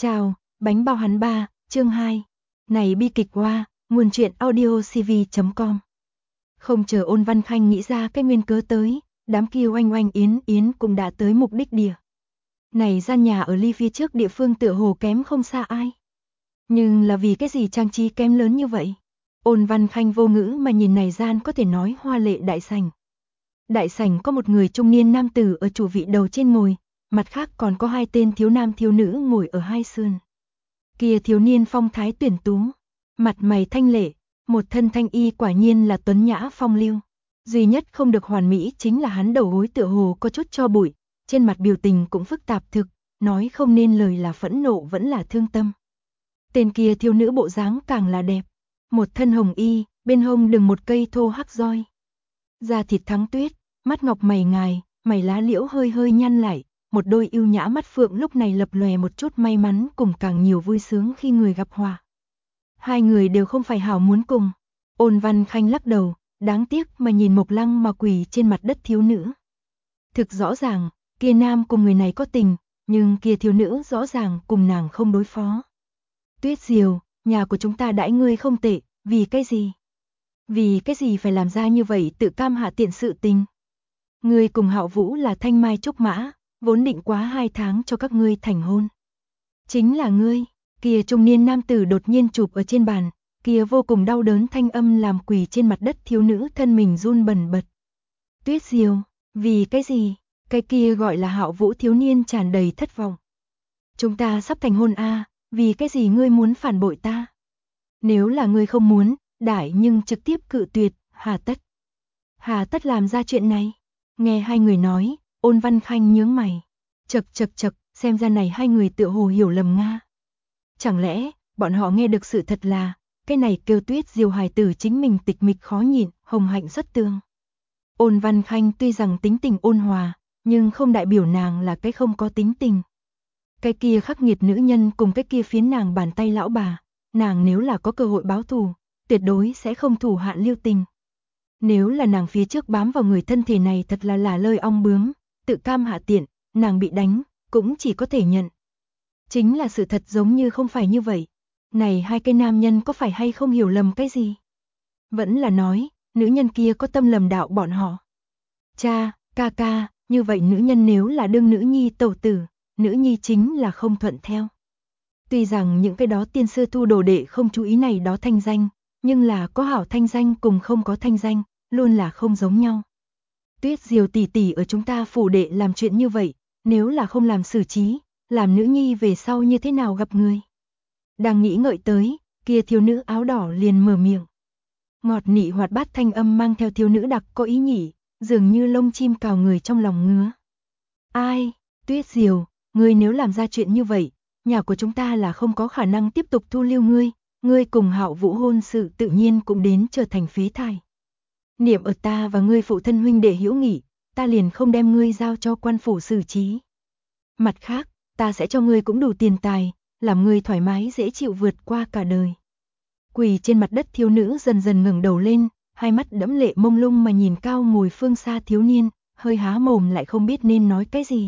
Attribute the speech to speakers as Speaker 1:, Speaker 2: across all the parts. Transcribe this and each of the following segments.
Speaker 1: Chào, bánh bao hắn 3, chương 2. Này bi kịch qua, nguồn truyện audiocv.com. Không chờ Ôn Văn Khanh nghĩ ra cái nguyên cớ tới, đám kia oanh oanh yến yến cũng đã tới mục đích địa. Này gian nhà ở ly phía trước địa phương tựa hồ kém không xa ai. Nhưng là vì cái gì trang trí kém lớn như vậy? Ôn Văn Khanh vô ngữ mà nhìn này gian có thể nói hoa lệ đại sảnh. Đại sảnh có một người trung niên nam tử ở chủ vị đầu trên ngồi, mặt khác còn có hai tên thiếu nam thiếu nữ ngồi ở hai sườn. Kia thiếu niên phong thái tuyển tú, mặt mày thanh lệ, một thân thanh y quả nhiên là tuấn nhã phong lưu. Duy nhất không được hoàn mỹ chính là hắn đầu gối tựa hồ có chút cho bụi, trên mặt biểu tình cũng phức tạp thực, nói không nên lời là phẫn nộ vẫn là thương tâm. Tên kia thiếu nữ bộ dáng càng là đẹp, một thân hồng y, bên hông đừng một cây thô hắc roi. Da thịt thắng tuyết, mắt ngọc mày ngài, mày lá liễu hơi hơi nhăn lại, một đôi yêu nhã mắt phượng lúc này lập lòe một chút may mắn cùng càng nhiều vui sướng khi người gặp hòa. Hai người đều không phải hảo muốn cùng. Ôn Văn Khanh lắc đầu, đáng tiếc mà nhìn Mộc Lăng mà quỳ trên mặt đất thiếu nữ. Thực rõ ràng, kia nam cùng người này có tình, nhưng kia thiếu nữ rõ ràng cùng nàng không đối phó. Tuyết Diều, nhà của chúng ta đãi ngươi không tệ, vì cái gì? Vì cái gì phải làm ra như vậy tự cam hạ tiện sự tình? Ngươi cùng Hạo Vũ là thanh mai trúc mã, vốn định quá 2 tháng cho các ngươi thành hôn. Chính là ngươi, kia trung niên nam tử đột nhiên chụp ở trên bàn, kia vô cùng đau đớn thanh âm làm quỳ trên mặt đất thiếu nữ thân mình run bần bật. Tuyết Diều, vì cái gì? Cái kia gọi là Hạo Vũ thiếu niên tràn đầy thất vọng. Chúng ta sắp thành hôn a, vì cái gì ngươi muốn phản bội ta? Nếu là ngươi không muốn, đại nhưng trực tiếp cự tuyệt, hà tất. Hà tất làm ra chuyện này. Nghe hai người nói, Ôn Văn Khanh nhướng mày. Chậc, xem ra này hai người tựa hồ hiểu lầm Nga. Chẳng lẽ, bọn họ nghe được sự thật là, cái này kêu Tuyết Diều hài tử chính mình tịch mịch khó nhịn, hồng hạnh xuất tương. Ôn Văn Khanh tuy rằng tính tình ôn hòa, nhưng không đại biểu nàng là cái không có tính tình. Cái kia khắc nghiệt nữ nhân cùng cái kia phiến nàng bàn tay lão bà, nàng nếu là có cơ hội báo thù, tuyệt đối sẽ không thủ hạn lưu tình. Nếu là nàng phía trước bám vào người thân thể này thật là lơi ong bướm, tự cam hạ tiện, nàng bị đánh, cũng chỉ có thể nhận. Chính là sự thật giống như không phải như vậy. Này hai cái nam nhân có phải hay không hiểu lầm cái gì? Vẫn là nói, nữ nhân kia có tâm lầm đạo bọn họ. Cha, ca, như vậy nữ nhân nếu là đương nữ nhi tẩu tử, nữ nhi chính là không thuận theo. Tuy rằng những cái đó tiên sư thu đồ đệ không chú ý này đó thanh danh, nhưng là có hảo thanh danh cùng không có thanh danh, luôn là không giống nhau. Tuyết Diều tỷ tỷ ở chúng ta phủ đệ làm chuyện như vậy, nếu là không làm xử trí, làm nữ nhi về sau như thế nào gặp người. Đang nghĩ ngợi tới, kia thiếu nữ áo đỏ liền mở miệng. Ngọt nị hoạt bát thanh âm mang theo thiếu nữ đặc có ý nhỉ, dường như lông chim cào người trong lòng ngứa. Ai, Tuyết Diều, ngươi nếu làm ra chuyện như vậy, nhà của chúng ta là không có khả năng tiếp tục thu lưu ngươi cùng Hạo Vũ hôn sự tự nhiên cũng đến trở thành phế thải. Niệm ở ta và ngươi phụ thân huynh đệ hữu nghị, ta liền không đem ngươi giao cho quan phủ xử trí. Mặt khác, ta sẽ cho ngươi cũng đủ tiền tài, làm ngươi thoải mái dễ chịu vượt qua cả đời. Quỳ trên mặt đất thiếu nữ dần dần ngẩng đầu lên, hai mắt đẫm lệ mông lung mà nhìn cao ngồi phương xa thiếu niên, hơi há mồm lại không biết nên nói cái gì.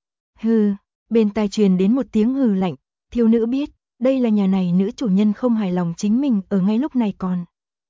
Speaker 1: Hừ, bên tai truyền đến một tiếng hừ lạnh, thiếu nữ biết, đây là nhà này nữ chủ nhân không hài lòng chính mình ở ngay lúc này còn.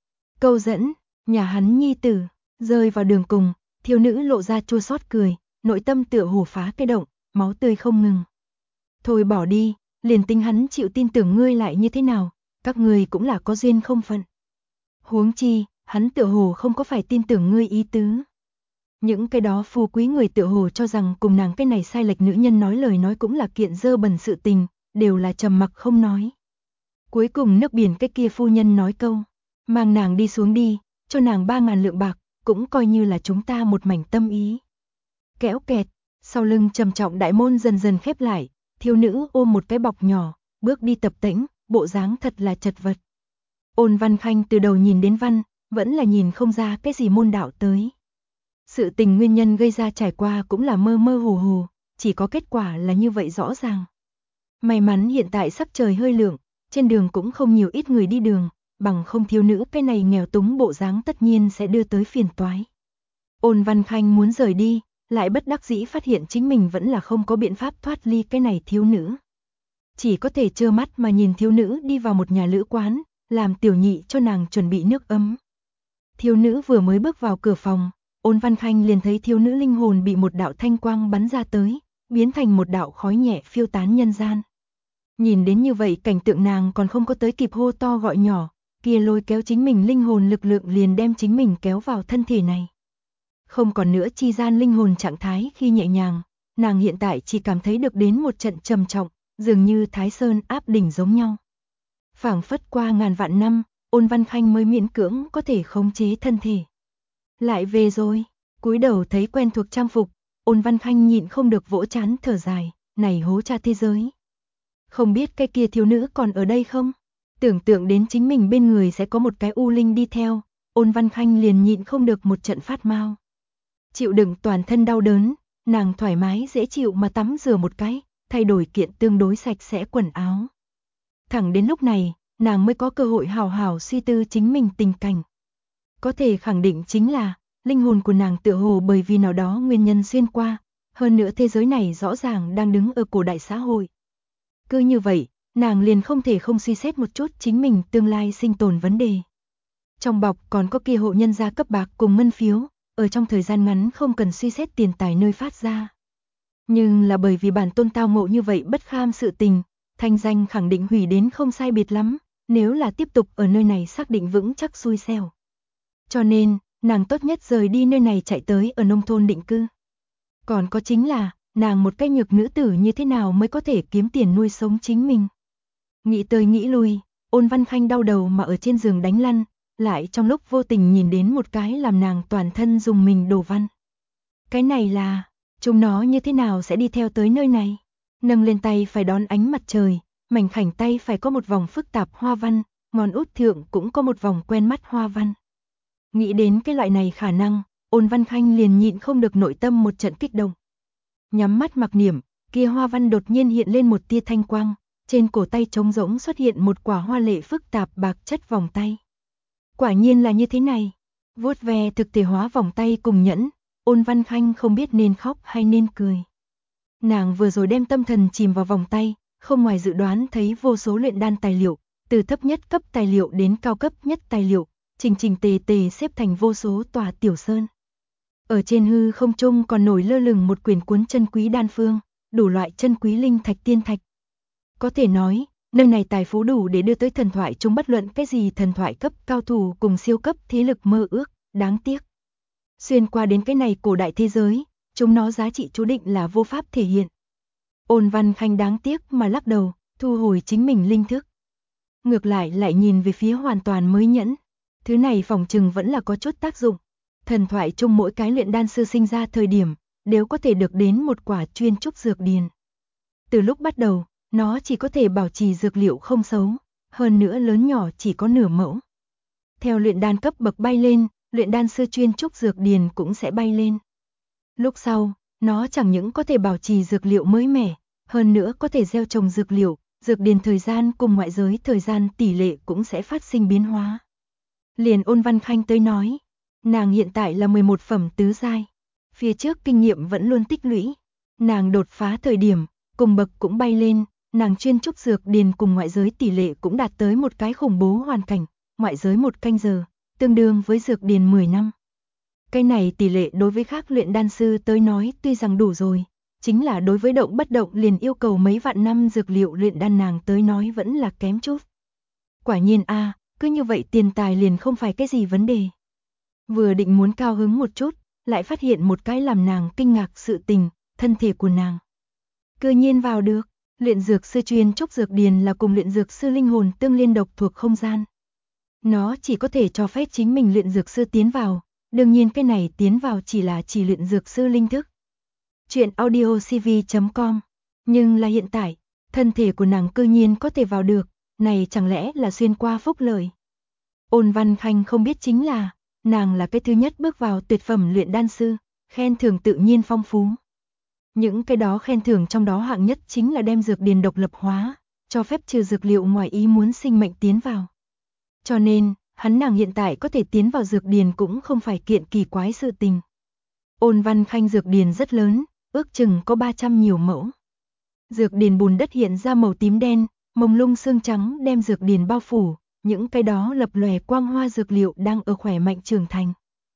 Speaker 1: Câu dẫn, nhà hắn nhi tử, rơi vào đường cùng, thiếu nữ lộ ra chua xót cười, nội tâm tựa hồ phá cái động, máu tươi không ngừng. Thôi bỏ đi, liền tính hắn chịu tin tưởng ngươi lại như thế nào, các ngươi cũng là có duyên không phận. Huống chi, hắn tựa hồ không có phải tin tưởng ngươi ý tứ. Những cái đó phú quý người tựa hồ cho rằng cùng nàng cái này sai lệch nữ nhân nói lời nói cũng là kiện dơ bẩn sự tình, đều là trầm mặc không nói. Cuối cùng nước biển cái kia phu nhân nói câu, mang nàng đi xuống đi, cho nàng 3.000 lượng bạc, cũng coi như là chúng ta một mảnh tâm ý. Kéo kẹt, sau lưng trầm trọng đại môn dần dần khép lại, thiếu nữ ôm một cái bọc nhỏ, bước đi tập tễnh, bộ dáng thật là chật vật. Ôn Văn Khanh từ đầu nhìn đến văn, vẫn là nhìn không ra cái gì môn đạo tới. Sự tình nguyên nhân gây ra trải qua cũng là mơ mơ hồ hồ, chỉ có kết quả là như vậy rõ ràng. May mắn hiện tại sắc trời hơi lượng, trên đường cũng không nhiều ít người đi đường, bằng không thiếu nữ cái này nghèo túng bộ dáng tất nhiên sẽ đưa tới phiền toái. Ôn Văn Khanh muốn rời đi, lại bất đắc dĩ phát hiện chính mình vẫn là không có biện pháp thoát ly cái này thiếu nữ. chỉ có thể trơ mắt mà nhìn thiếu nữ đi vào một nhà lữ quán, làm tiểu nhị cho nàng chuẩn bị nước ấm. Thiếu nữ vừa mới bước vào cửa phòng, Ôn Văn Khanh liền thấy thiếu nữ linh hồn bị một đạo thanh quang bắn ra tới, biến thành một đạo khói nhẹ phiêu tán nhân gian. Nhìn đến như vậy cảnh tượng nàng còn không có tới kịp hô to gọi nhỏ, kia lôi kéo chính mình linh hồn lực lượng liền đem chính mình kéo vào thân thể này. Không còn nữa chi gian linh hồn trạng thái khi nhẹ nhàng, nàng hiện tại chỉ cảm thấy được đến một trận trầm trọng, dường như Thái Sơn áp đỉnh giống nhau. Phảng phất qua ngàn vạn năm, Ôn Văn Khanh mới miễn cưỡng có thể khống chế thân thể. Lại về rồi, cúi đầu thấy quen thuộc trang phục, Ôn Văn Khanh nhịn không được vỗ trán thở dài, này hố cha thế giới. Không biết cái kia thiếu nữ còn ở đây không? Tưởng tượng đến chính mình bên người sẽ có một cái u linh đi theo, Ôn Văn Khanh liền nhịn không được một trận phát mau. Chịu đựng toàn thân đau đớn, nàng thoải mái dễ chịu mà tắm rửa một cái, thay đổi kiện tương đối sạch sẽ quần áo. Thẳng đến lúc này, nàng mới có cơ hội hào hào suy tư chính mình tình cảnh. Có thể khẳng định chính là, linh hồn của nàng tựa hồ bởi vì nào đó nguyên nhân xuyên qua, hơn nữa thế giới này rõ ràng đang đứng ở cổ đại xã hội. Cứ như vậy, nàng liền không thể không suy xét một chút chính mình tương lai sinh tồn vấn đề. Trong bọc còn có kia hộ nhân gia cấp bạc cùng ngân phiếu, ở trong thời gian ngắn không cần suy xét tiền tài nơi phát ra. Nhưng là bởi vì bản tôn tao ngộ như vậy bất kham sự tình, thanh danh khẳng định hủy đến không sai biệt lắm, nếu là tiếp tục ở nơi này xác định vững chắc xui xẻo. Cho nên, nàng tốt nhất rời đi nơi này chạy tới ở nông thôn định cư. Còn có chính là, nàng một cái nhược nữ tử như thế nào mới có thể kiếm tiền nuôi sống chính mình. Nghĩ tới nghĩ lui, Ôn Văn Khanh đau đầu mà ở trên giường đánh lăn, lại trong lúc vô tình nhìn đến một cái làm nàng toàn thân dùng mình đồ văn. Cái này là, chúng nó như thế nào sẽ đi theo tới nơi này? Nâng lên tay phải đón ánh mặt trời, mảnh khảnh tay phải có một vòng phức tạp hoa văn, ngón út thượng cũng có một vòng quen mắt hoa văn. Nghĩ đến cái loại này khả năng, Ôn Văn Khanh liền nhịn không được nội tâm một trận kích động. Nhắm mắt mặc niệm, kia hoa văn đột nhiên hiện lên một tia thanh quang, trên cổ tay trống rỗng xuất hiện một quả hoa lệ phức tạp bạc chất vòng tay. Quả nhiên là như thế này, vuốt ve thực thể hóa vòng tay cùng nhẫn, Ôn Văn Khanh không biết nên khóc hay nên cười. Nàng vừa rồi đem tâm thần chìm vào vòng tay, không ngoài dự đoán thấy vô số luyện đan tài liệu, từ thấp nhất cấp tài liệu đến cao cấp nhất tài liệu, chỉnh chỉnh tề tề xếp thành vô số tòa tiểu sơn. Ở trên hư không trung còn nổi lơ lửng một quyển cuốn chân quý đan phương, đủ loại chân quý linh thạch tiên thạch. Có thể nói, nơi này tài phú đủ để đưa tới thần thoại chung bất luận cái gì thần thoại cấp cao thủ cùng siêu cấp thế lực mơ ước, đáng tiếc. Xuyên qua đến cái này cổ đại thế giới, chúng nó giá trị chú định là vô pháp thể hiện. Ôn Văn Khanh đáng tiếc mà lắc đầu, thu hồi chính mình linh thức. Ngược lại nhìn về phía hoàn toàn mới nhẫn. Thứ này phỏng chừng vẫn là có chút tác dụng. Thần thoại chung mỗi cái luyện đan sư sinh ra thời điểm, đều có thể được đến một quả chuyên trúc dược điền. Từ lúc bắt đầu, nó chỉ có thể bảo trì dược liệu không xấu, hơn nữa lớn nhỏ chỉ có nửa mẫu. Theo luyện đan cấp bậc bay lên, luyện đan sư chuyên trúc dược điền cũng sẽ bay lên. Lúc sau, nó chẳng những có thể bảo trì dược liệu mới mẻ, hơn nữa có thể gieo trồng dược liệu, dược điền thời gian cùng ngoại giới thời gian tỷ lệ cũng sẽ phát sinh biến hóa. Liền Ôn Văn Khanh tới nói, nàng hiện tại là 11 phẩm tứ giai, phía trước kinh nghiệm vẫn luôn tích lũy, nàng đột phá thời điểm, cùng bậc cũng bay lên, nàng chuyên trúc dược điền cùng ngoại giới tỷ lệ cũng đạt tới một cái khủng bố hoàn cảnh, ngoại giới 1 canh giờ, tương đương với dược điền 10 năm. Cái này tỷ lệ đối với khác luyện đan sư tới nói tuy rằng đủ rồi, chính là đối với động bất động liền yêu cầu mấy vạn năm dược liệu luyện đan nàng tới nói vẫn là kém chút. Quả nhiên cứ như vậy tiền tài liền không phải cái gì vấn đề. Vừa định muốn cao hứng một chút, lại phát hiện một cái làm nàng kinh ngạc sự tình, thân thể của nàng. Cơ nhiên vào được, luyện dược sư chuyên trúc dược điền là cùng luyện dược sư linh hồn tương liên độc thuộc không gian. Nó chỉ có thể cho phép chính mình luyện dược sư tiến vào, đương nhiên cái này tiến vào chỉ luyện dược sư linh thức. Chuyện audiocv.com. Nhưng là hiện tại, thân thể của nàng cơ nhiên có thể vào được, này chẳng lẽ là xuyên qua phúc lợi. Ôn Văn Khanh không biết chính là, nàng là cái thứ nhất bước vào tuyệt phẩm luyện đan sư, khen thưởng tự nhiên phong phú. Những cái đó khen thưởng trong đó hạng nhất chính là đem dược điền độc lập hóa, cho phép trừ dược liệu ngoài ý muốn sinh mệnh tiến vào. Cho nên, nàng hiện tại có thể tiến vào dược điền cũng không phải kiện kỳ quái sự tình. Ôn Văn Khanh dược điền rất lớn, ước chừng có 300 nhiều mẫu. Dược điền bùn đất hiện ra màu tím đen, mông lung xương trắng đem dược điền bao phủ, những cái đó lập lòe quang hoa dược liệu đang ở khỏe mạnh trưởng thành.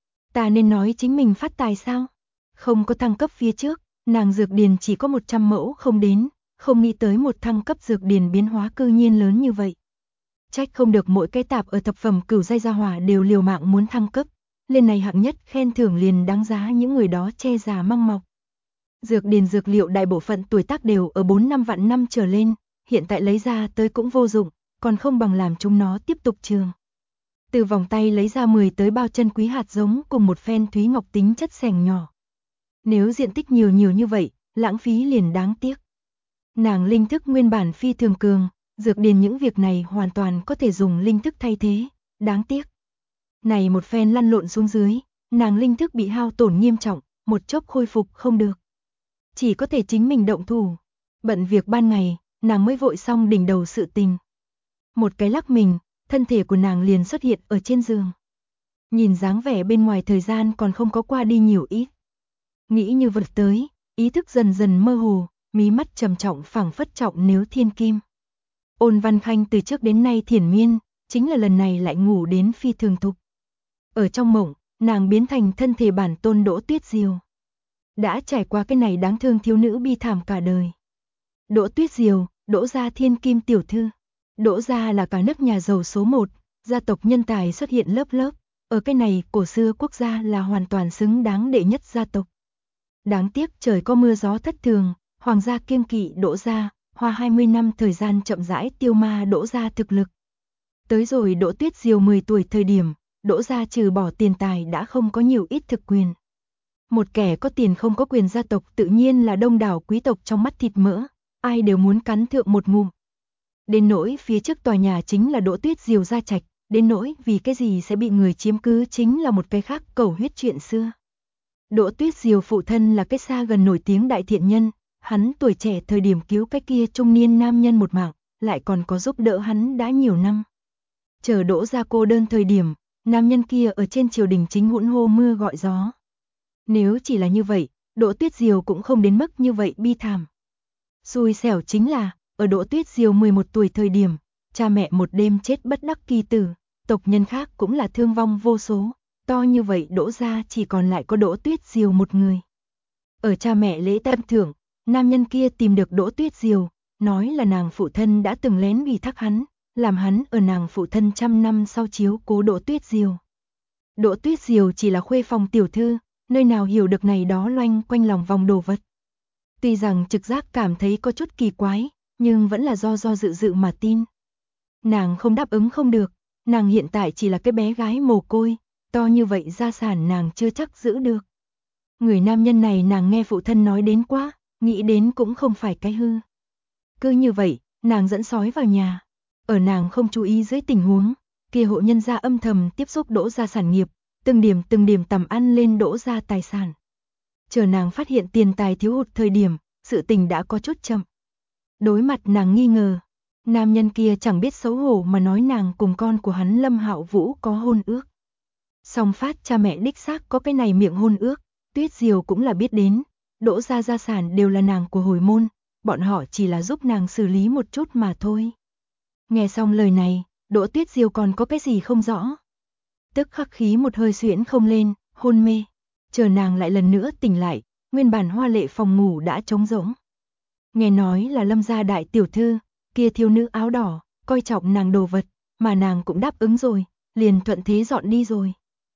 Speaker 1: Ta nên nói chính mình phát tài sao? Không có thăng cấp phía trước, nàng dược điền chỉ có 100 mẫu không đến, không nghĩ tới một thăng cấp dược điền biến hóa cư nhiên lớn như vậy. Trách không được mỗi cái tạp ở thập phẩm cửu giai gia hỏa đều liều mạng muốn thăng cấp, lên này hạng nhất khen thưởng liền đáng giá những người đó che già măng mọc. Dược điền dược liệu đại bộ phận tuổi tác đều ở 4-5 vạn năm trở lên, hiện tại lấy ra tới cũng vô dụng, còn không bằng làm chúng nó tiếp tục trường. Từ vòng tay lấy ra 10 tới bao chân quý hạt giống cùng một phen thúy ngọc tính chất xẻng nhỏ. Nếu diện tích nhiều như vậy, lãng phí liền đáng tiếc. Nàng linh thức nguyên bản phi thường cường, dược điền những việc này hoàn toàn có thể dùng linh thức thay thế, đáng tiếc. Này một phen lăn lộn xuống dưới, nàng linh thức bị hao tổn nghiêm trọng, một chốc khôi phục không được. Chỉ có thể chính mình động thủ. Bận việc ban ngày, nàng mới vội xong đỉnh đầu sự tình. Một cái lắc mình, thân thể của nàng liền xuất hiện ở trên giường. Nhìn dáng vẻ bên ngoài thời gian còn không có qua đi nhiều ít. Nghĩ như vật tới, ý thức dần dần mơ hồ, mí mắt trầm trọng phảng phất trọng nếu thiên kim. Ôn Văn Khanh từ trước đến nay thiền miên, chính là lần này lại ngủ đến phi thường thục. Ở trong mộng, nàng biến thành thân thể bản tôn Đỗ Tuyết Diều. Đã trải qua cái này đáng thương thiếu nữ bi thảm cả đời. Đỗ Tuyết Diều, Đỗ gia thiên kim tiểu thư. Đỗ gia là cả nước nhà giàu số 1, gia tộc nhân tài xuất hiện lớp lớp, ở cái này cổ xưa quốc gia là hoàn toàn xứng đáng đệ nhất gia tộc. Đáng tiếc trời có mưa gió thất thường, hoàng gia kiêng kỵ Đỗ gia, hoa 20 năm thời gian chậm rãi tiêu ma Đỗ gia thực lực. Tới rồi Đỗ Tuyết Diều 10 tuổi thời điểm, Đỗ gia trừ bỏ tiền tài đã không có nhiều ít thực quyền. Một kẻ có tiền không có quyền gia tộc tự nhiên là đông đảo quý tộc trong mắt thịt mỡ, ai đều muốn cắn thượng một ngụm. Đến nỗi phía trước tòa nhà chính là Đỗ Tuyết Diều gia trạch, đến nỗi vì cái gì sẽ bị người chiếm cứ chính là một cái khác cầu huyết chuyện xưa. Đỗ Tuyết Diều phụ thân là cái xa gần nổi tiếng đại thiện nhân, hắn tuổi trẻ thời điểm cứu cái kia trung niên nam nhân một mạng, lại còn có giúp đỡ hắn đã nhiều năm. Chờ Đỗ gia cô đơn thời điểm, nam nhân kia ở trên triều đình chính hỗn hô mưa gọi gió. Nếu chỉ là như vậy, Đỗ Tuyết Diều cũng không đến mức như vậy bi thảm. Xui xẻo chính là, ở Đỗ Tuyết Diều 11 tuổi thời điểm, cha mẹ một đêm chết bất đắc kỳ tử, tộc nhân khác cũng là thương vong vô số, to như vậy Đỗ gia chỉ còn lại có Đỗ Tuyết Diều một người. Ở cha mẹ lễ tam thưởng, nam nhân kia tìm được Đỗ Tuyết Diều, nói là nàng phụ thân đã từng lén ủy thác hắn, làm hắn ở nàng phụ thân 100 năm sau chiếu cố Đỗ Tuyết Diều. Đỗ Tuyết Diều chỉ là khuê phòng tiểu thư, nơi nào hiểu được này đó loanh quanh lòng vòng đồ vật. Tuy rằng trực giác cảm thấy có chút kỳ quái, nhưng vẫn là do dự mà tin. Nàng không đáp ứng không được, nàng hiện tại chỉ là cái bé gái mồ côi, to như vậy gia sản nàng chưa chắc giữ được. Người nam nhân này nàng nghe phụ thân nói đến quá, nghĩ đến cũng không phải cái hư. Cứ như vậy, nàng dẫn sói vào nhà. Ở nàng không chú ý dưới tình huống, kia hộ nhân gia âm thầm tiếp xúc Đỗ gia sản nghiệp, từng điểm tầm ăn lên Đỗ gia tài sản. Chờ nàng phát hiện tiền tài thiếu hụt thời điểm, sự tình đã có chút chậm. Đối mặt nàng nghi ngờ, nam nhân kia chẳng biết xấu hổ mà nói nàng cùng con của hắn Lâm Hạo Vũ có hôn ước. Song phát cha mẹ đích xác có cái này miệng hôn ước, Tuyết Diều cũng là biết đến, Đỗ gia gia sản đều là nàng của hồi môn, bọn họ chỉ là giúp nàng xử lý một chút mà thôi. Nghe xong lời này, Đỗ Tuyết Diều còn có cái gì không rõ. Tức khắc khí một hơi xuyễn không lên, hôn mê. Chờ nàng lại lần nữa tỉnh lại, nguyên bản hoa lệ phòng ngủ đã trống rỗng. Nghe nói là Lâm gia đại tiểu thư, kia thiếu nữ áo đỏ, coi trọng nàng đồ vật, mà nàng cũng đáp ứng rồi, liền thuận thế dọn đi rồi.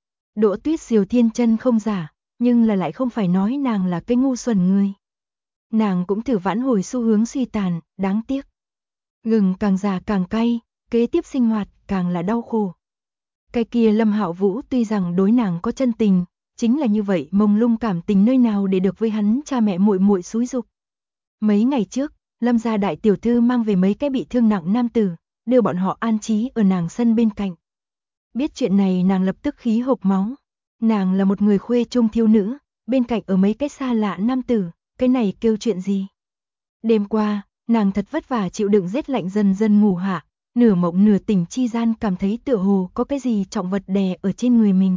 Speaker 1: Đỗ Tuyết Diều thiên chân không giả, nhưng là lại không phải nói nàng là cái ngu xuẩn người. Nàng cũng thử vãn hồi xu hướng suy tàn, đáng tiếc. Gừng càng già càng cay, kế tiếp sinh hoạt càng là đau khổ. Cái kia Lâm Hạo Vũ tuy rằng đối nàng có chân tình, chính là như vậy mông lung cảm tình nơi nào để được với hắn cha mẹ muội muội xúi dục. Mấy ngày trước, Lâm gia đại tiểu thư mang về mấy cái bị thương nặng nam tử, đưa bọn họ an trí ở nàng sân bên cạnh. Biết chuyện này nàng lập tức khí hộc máu. Nàng là một người khuê trung thiếu nữ, bên cạnh ở mấy cái xa lạ nam tử, cái này kêu chuyện gì? Đêm qua, nàng thật vất vả chịu đựng rét lạnh dần dần ngủ hạ, nửa mộng nửa tỉnh chi gian cảm thấy tựa hồ có cái gì trọng vật đè ở trên người mình.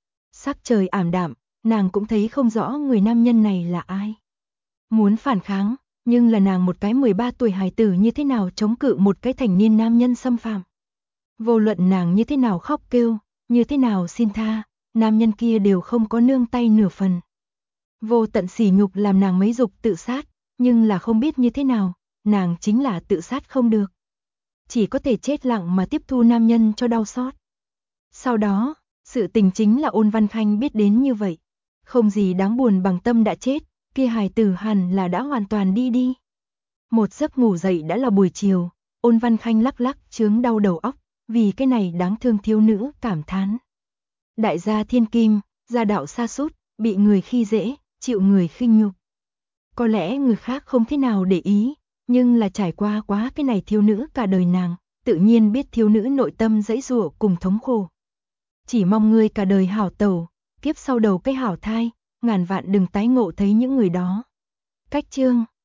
Speaker 1: Sắc trời ảm đạm, nàng cũng thấy không rõ người nam nhân này là ai. Muốn phản kháng, Nhưng là nàng một cái 13 tuổi hài tử như thế nào chống cự một cái thành niên nam nhân xâm phạm. Vô luận nàng như thế nào khóc kêu, như thế nào xin tha, nam nhân kia đều không có nương tay nửa phần. Vô tận sỉ nhục làm nàng mấy dục tự sát, nhưng là không biết như thế nào, nàng chính là tự sát không được. Chỉ có thể chết lặng mà tiếp thu nam nhân cho đau xót. Sau đó, sự tình chính là Ôn Văn Khanh biết đến như vậy. Không gì đáng buồn bằng Tâm đã chết, kia hài tử hẳn là đã hoàn toàn đi. Một giấc ngủ dậy đã là buổi chiều, Ôn Văn Khanh lắc lắc chướng đau đầu óc, vì cái này đáng thương thiếu nữ cảm thán. Đại gia thiên kim, gia đạo sa sút, bị người khi dễ, chịu người khinh nhục. Có lẽ người khác không thế nào để ý, nhưng là trải qua quá cái này thiếu nữ cả đời nàng, tự nhiên biết thiếu nữ nội tâm dãy dụa cùng thống khổ. Chỉ mong ngươi cả đời hảo tẩu, kiếp sau đầu cái hảo thai, ngàn vạn đừng tái ngộ thấy những người đó. Cách chương